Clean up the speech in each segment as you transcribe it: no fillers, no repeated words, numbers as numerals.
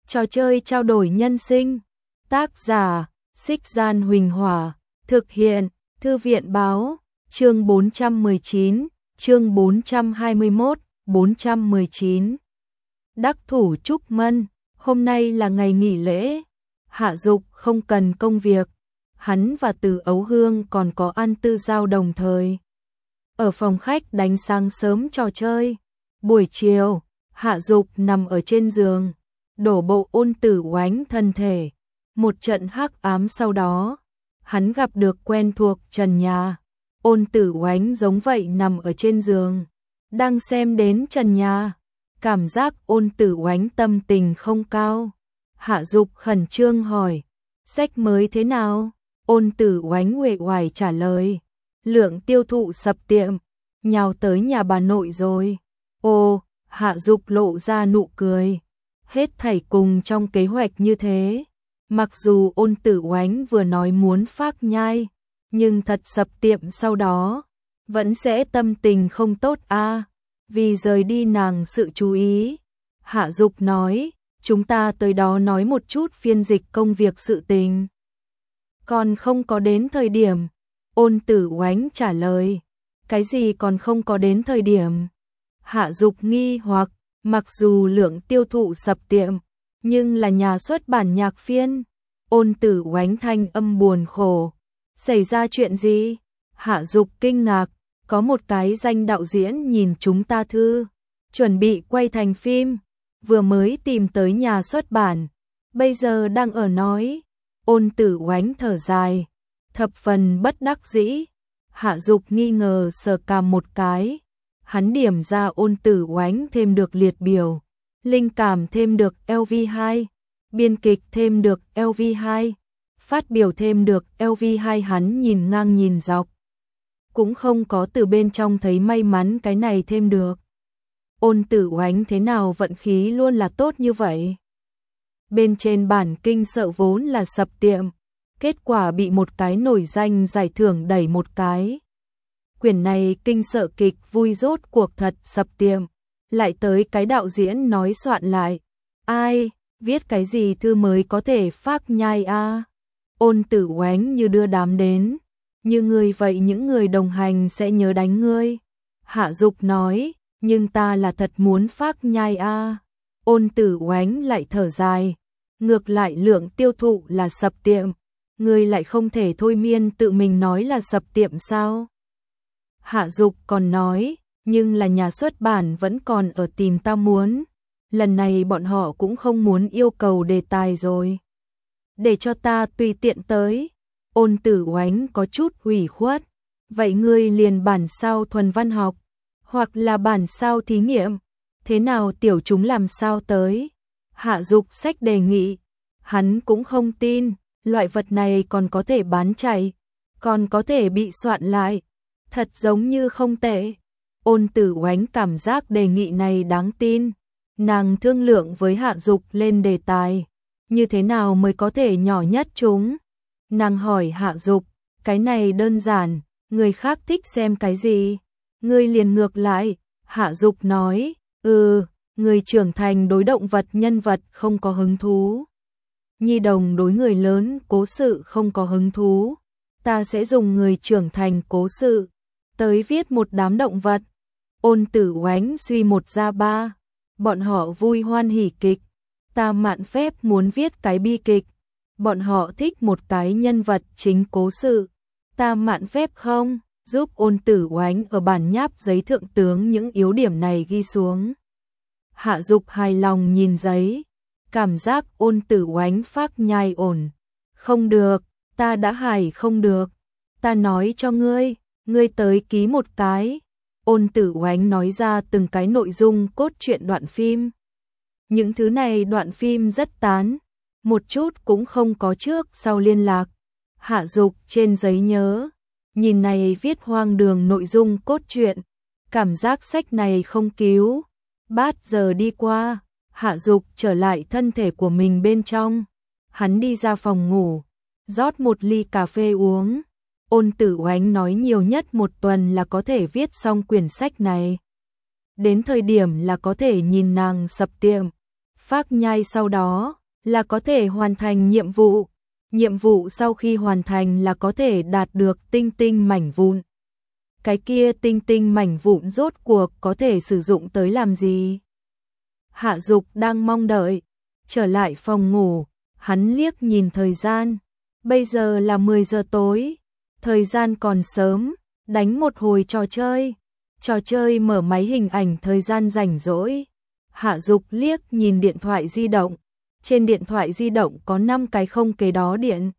Trò chơi trao đổi nhân sinh. Tác giả, Xích Gian Huỳnh Hỏa. Thực hiện, Thư viện Báo. Chương 419, chương 421, 419. Đắc thủ chúc mân. Hôm nay là ngày nghỉ lễ. Hạ Dục không cần công việc. Hắn và Từ Ấu Hương còn có ăn tư giao đồng thời. Ở phòng khách đánh sáng sớm trò chơi. Buổi chiều, Hạ Dục nằm ở trên giường, đổ bộ Ôn Tử Oánh thân thể. Một trận hắc ám sau đó, hắn gặp được quen thuộc trần nhà. Ôn Tử Oánh giống vậy nằm ở trên giường, đang xem đến trần nhà. Cảm giác Ôn Tử Oánh tâm tình không cao. Hạ Dục khẩn trương hỏi, sách mới thế nào? Ôn Tử Oánh uể oải trả lời, lượng tiêu thụ sập tiệm, nhào tới nhà bà nội rồi. Ồ, Hạ Dục lộ ra nụ cười. Hết thảy cùng trong kế hoạch như thế. Mặc dù Ôn Tử Oánh vừa nói muốn phác nhai, nhưng thật sập tiệm sau đó, vẫn sẽ tâm tình không tốt a. Vì rời đi nàng sự chú ý. Hạ Dục nói, chúng ta tới đó nói một chút phiên dịch công việc sự tình. Còn không có đến thời điểm. Ôn Tử Oánh trả lời, cái gì còn không có đến thời điểm? Hạ Dục nghi hoặc, mặc dù lượng tiêu thụ sập tiệm, nhưng là nhà xuất bản nhạc phiên. Ôn Tử Oánh thanh âm buồn khổ, xảy ra chuyện gì? Hạ Dục kinh ngạc, có một cái danh đạo diễn nhìn chúng ta thư, chuẩn bị quay thành phim, vừa mới tìm tới nhà xuất bản, bây giờ đang ở nói. Ôn Tử Oánh thở dài, thập phần bất đắc dĩ. Hạ Dục nghi ngờ sờ cằm một cái. Hắn điểm ra Ôn Tử Oánh thêm được liệt biểu, linh cảm thêm được LV2, biên kịch thêm được LV2, phát biểu thêm được LV2. Hắn nhìn ngang nhìn dọc, cũng không có từ bên trong thấy may mắn cái này thêm được. Ôn Tử Oánh thế nào vận khí luôn là tốt như vậy? Bên trên bản kinh sợ vốn là sập tiệm, kết quả bị một cái nổi danh giải thưởng đẩy một cái. Quyển này kinh sợ kịch vui rốt cuộc thật sập tiệm, lại tới cái đạo diễn nói soạn lại. Ai, viết cái gì thư mới có thể phác nhai a? Ôn Tử Oánh như đưa đám đến, như người vậy những người đồng hành sẽ nhớ đánh ngươi. Hạ Dục nói, nhưng ta là thật muốn phác nhai a. Ôn Tử Oánh lại thở dài, ngược lại lượng tiêu thụ là sập tiệm, ngươi lại không thể thôi miên tự mình nói là sập tiệm sao? Hạ Dục còn nói, nhưng là nhà xuất bản vẫn còn ở tìm ta muốn. Lần này bọn họ cũng không muốn yêu cầu đề tài rồi. Để cho ta tùy tiện tới. Ôn Tử Oánh có chút ủy khuất. Vậy ngươi liền bản sao thuần văn học, hoặc là bản sao thí nghiệm. Thế nào tiểu chúng làm sao tới? Hạ Dục sách đề nghị. Hắn cũng không tin, loại vật này còn có thể bán chạy, còn có thể bị soạn lại. Thật giống như không tệ. Ôn Tử Oánh cảm giác đề nghị này đáng tin. Nàng thương lượng với Hạ Dục lên đề tài, như thế nào mới có thể nhỏ nhất chúng. Nàng hỏi Hạ Dục, cái này đơn giản, người khác thích xem cái gì? Ngươi liền ngược lại. Hạ Dục nói, người trưởng thành đối động vật nhân vật không có hứng thú. Nhi đồng đối người lớn cố sự không có hứng thú. Ta sẽ dùng người trưởng thành cố sự tới viết một đám động vật. Ôn Tử Oánh suy một ra ba. Bọn họ vui hoan hỉ kịch, ta mạn phép muốn viết cái bi kịch. Bọn họ thích một cái nhân vật chính cố sự, ta mạn phép không, giúp Ôn Tử Oánh ở bản nháp giấy thượng tướng những yếu điểm này ghi xuống. Hạ Dục hài lòng nhìn giấy, cảm giác Ôn Tử Oánh phác nhai ổn. Không được, ta đã hài không được. Ta nói cho ngươi, ngươi tới ký một cái. Ôn Tử Oánh nói ra từng cái nội dung cốt truyện đoạn phim. Những thứ này đoạn phim rất tán, một chút cũng không có trước sau liên lạc. Hạ Dục trên giấy nhớ, nhìn này viết hoang đường nội dung cốt truyện, cảm giác sách này không cứu. Bát giờ đi qua, Hạ Dục trở lại thân thể của mình bên trong. Hắn đi ra phòng ngủ, rót một ly cà phê uống. Ôn Tử Oánh nói nhiều nhất một tuần là có thể viết xong quyển sách này. Đến thời điểm là có thể nhìn nàng sập tiệm, Phác nhai sau đó là có thể hoàn thành nhiệm vụ. Nhiệm vụ sau khi hoàn thành là có thể đạt được tinh tinh mảnh vụn. Cái kia tinh tinh mảnh vụn rốt cuộc có thể sử dụng tới làm gì? Hạ Dục đang mong đợi. Trở lại phòng ngủ, hắn liếc nhìn thời gian. Bây giờ là 10 giờ tối. Thời gian còn sớm, đánh một hồi trò chơi. Trò chơi mở máy hình ảnh thời gian rảnh rỗi. Hạ Dục liếc nhìn điện thoại di động. Trên điện thoại di động có 5 cái không kế đó điện.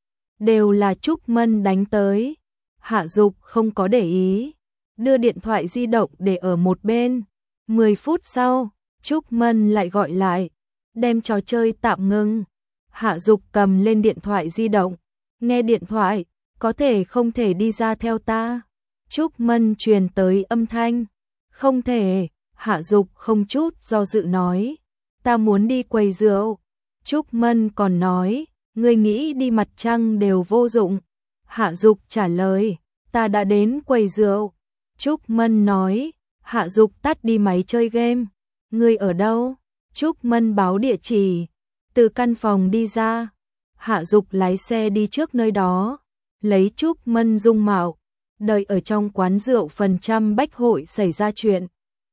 Đều là Trúc Mân đánh tới. Hạ Dục không có để ý. Đưa điện thoại di động để ở một bên. 10 phút sau, Trúc Mân lại gọi lại. Đem trò chơi tạm ngưng. Hạ Dục cầm lên điện thoại di động. Nghe điện thoại, có thể không thể đi ra theo ta. Trúc Mân truyền tới âm thanh. Không thể, Hạ Dục không chút do dự nói. Ta muốn đi quầy rượu. Trúc Mân còn nói, ngươi nghĩ đi mặt trăng đều vô dụng. Hạ Dục trả lời, ta đã đến quầy rượu. Trúc Mân nói, Hạ Dục tắt đi máy chơi game. Ngươi ở đâu? Trúc Mân báo địa chỉ. Từ căn phòng đi ra. Hạ Dục lái xe đi trước nơi đó. Lấy Trúc Mân dung mạo. Đợi ở trong quán rượu phần trăm bách hội xảy ra chuyện.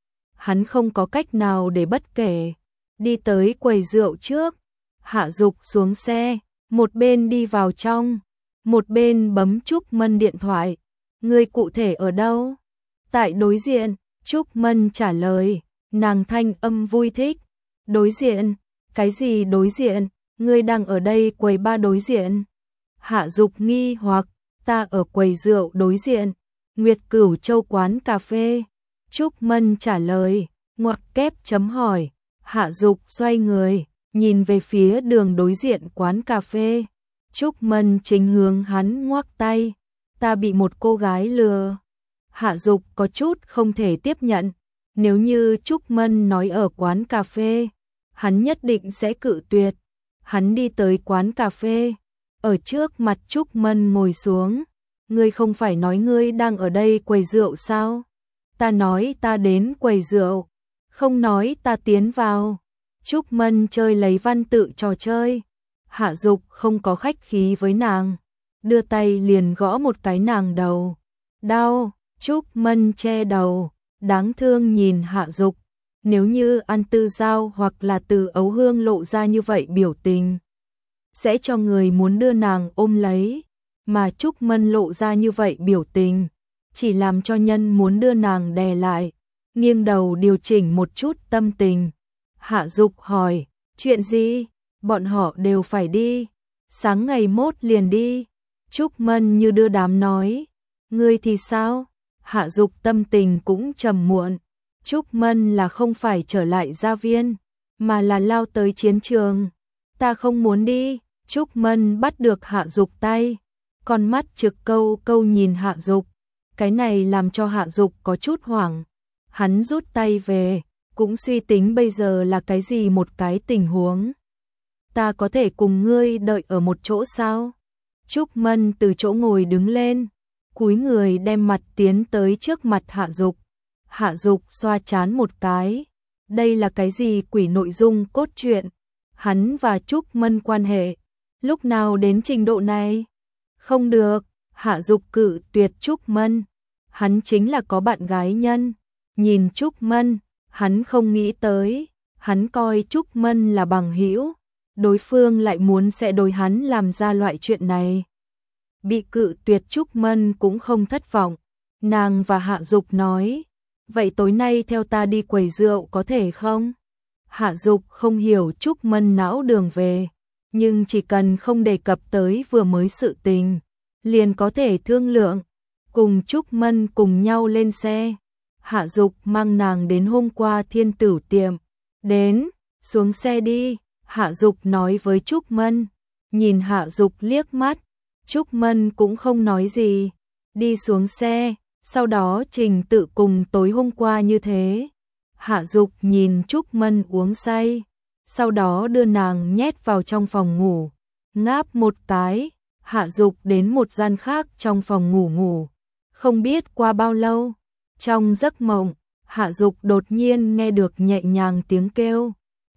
Hắn không có cách nào để bất kể. Đi tới quầy rượu trước. Hạ Dục xuống xe. Một bên đi vào trong. Một bên bấm Trúc Mân điện thoại. Ngươi cụ thể ở đâu? Tại đối diện. Trúc Mân trả lời. Nàng thanh âm vui thích. Đối diện? Cái gì đối diện? Ngươi đang ở đây quầy ba đối diện. Hạ Dục nghi hoặc. Ta ở quầy rượu đối diện. Nguyệt Cửu Châu quán cà phê. Trúc Mân trả lời. Ngoặc kép chấm hỏi. Hạ Dục xoay người. Nhìn về phía đường đối diện quán cà phê. Trúc Mân chính hướng hắn ngoắc tay. Ta bị một cô gái lừa. Hạ Dục có chút không thể tiếp nhận. Nếu như Trúc Mân nói ở quán cà phê, hắn nhất định sẽ cự tuyệt. Hắn đi tới quán cà phê, ở trước mặt Trúc Mân ngồi xuống. Ngươi không phải nói ngươi đang ở đây quầy rượu sao? Ta nói ta đến quầy rượu, không nói ta tiến vào. Trúc Mân chơi lấy văn tự trò chơi. Hạ Dục không có khách khí với nàng, đưa tay liền gõ một cái nàng đầu. Đau. Trúc Mân che đầu, đáng thương nhìn Hạ Dục. Nếu như An Tư Giao hoặc là Từ Ấu Hương lộ ra như vậy biểu tình, sẽ cho người muốn đưa nàng ôm lấy. Mà Trúc Mân lộ ra như vậy biểu tình, chỉ làm cho nhân muốn đưa nàng đè lại. Nghiêng đầu điều chỉnh một chút tâm tình. Hạ Dục hỏi, chuyện gì? Bọn họ đều phải đi. Sáng ngày mốt liền đi. Trúc Mân như đưa đám nói. Ngươi thì sao? Hạ Dục tâm tình cũng trầm muộn. Trúc Mân là không phải trở lại gia viên, mà là lao tới chiến trường. Ta không muốn đi. Trúc Mân bắt được Hạ Dục tay, con mắt trực câu câu nhìn Hạ Dục. Cái này làm cho Hạ Dục có chút hoảng. Hắn rút tay về, cũng suy tính bây giờ là cái gì một cái tình huống. Ta có thể cùng ngươi đợi ở một chỗ sao? Trúc Mân từ chỗ ngồi đứng lên, cúi người đem mặt tiến tới trước mặt Hạ Dục. Hạ Dục xoa trán một cái. Đây là cái gì quỷ nội dung cốt truyện? Hắn và Trúc Mân quan hệ lúc nào đến trình độ này? Không được. Hạ Dục cự tuyệt Trúc Mân. Hắn chính là có bạn gái nhân. Nhìn Trúc Mân, hắn không nghĩ tới, hắn coi Trúc Mân là bằng hữu, đối phương lại muốn sẽ đối hắn làm ra loại chuyện này. Bị cự tuyệt Trúc Mân cũng không thất vọng. Nàng và Hạ Dục nói, vậy tối nay theo ta đi quầy rượu có thể không? Hạ Dục không hiểu Trúc Mân não đường về, nhưng chỉ cần không đề cập tới vừa mới sự tình, liền có thể thương lượng. Cùng Trúc Mân cùng nhau lên xe. Hạ Dục mang nàng đến hôm qua Thiên Tửu tiệm. Đến, xuống xe đi. Hạ Dục nói với Trúc Mân. Nhìn Hạ Dục liếc mắt, Trúc Mân cũng không nói gì. Đi xuống xe, sau đó trình tự cùng tối hôm qua như thế. Hạ Dục nhìn Trúc Mân uống say, sau đó đưa nàng nhét vào trong phòng ngủ. Ngáp một cái, Hạ Dục đến một gian khác trong phòng ngủ ngủ. Không biết qua bao lâu, trong giấc mộng, Hạ Dục đột nhiên nghe được nhẹ nhàng tiếng kêu.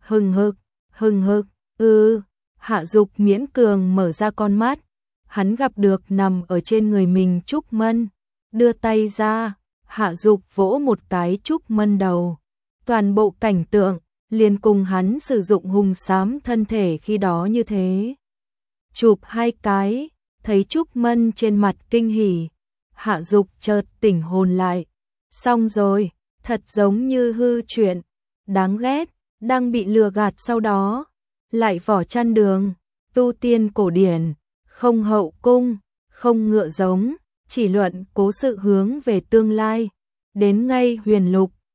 Hừng hực, Hạ Dục miễn cường mở ra con mắt, hắn gặp được nằm ở trên người mình Trúc Mân, đưa tay ra, Hạ Dục vỗ một cái Trúc Mân đầu. Toàn bộ cảnh tượng liền cùng hắn sử dụng hùng xám thân thể khi đó như thế. Chụp hai cái, thấy Trúc Mân trên mặt kinh hỉ, Hạ Dục chợt tỉnh hồn lại. Xong rồi, thật giống như hư chuyện, đáng ghét, đang bị lừa gạt sau đó. Lại vỏ chăn đường, tu tiên cổ điển, không hậu cung, không ngựa giống, chỉ luận cố sự hướng về tương lai. Đến ngay huyền lục,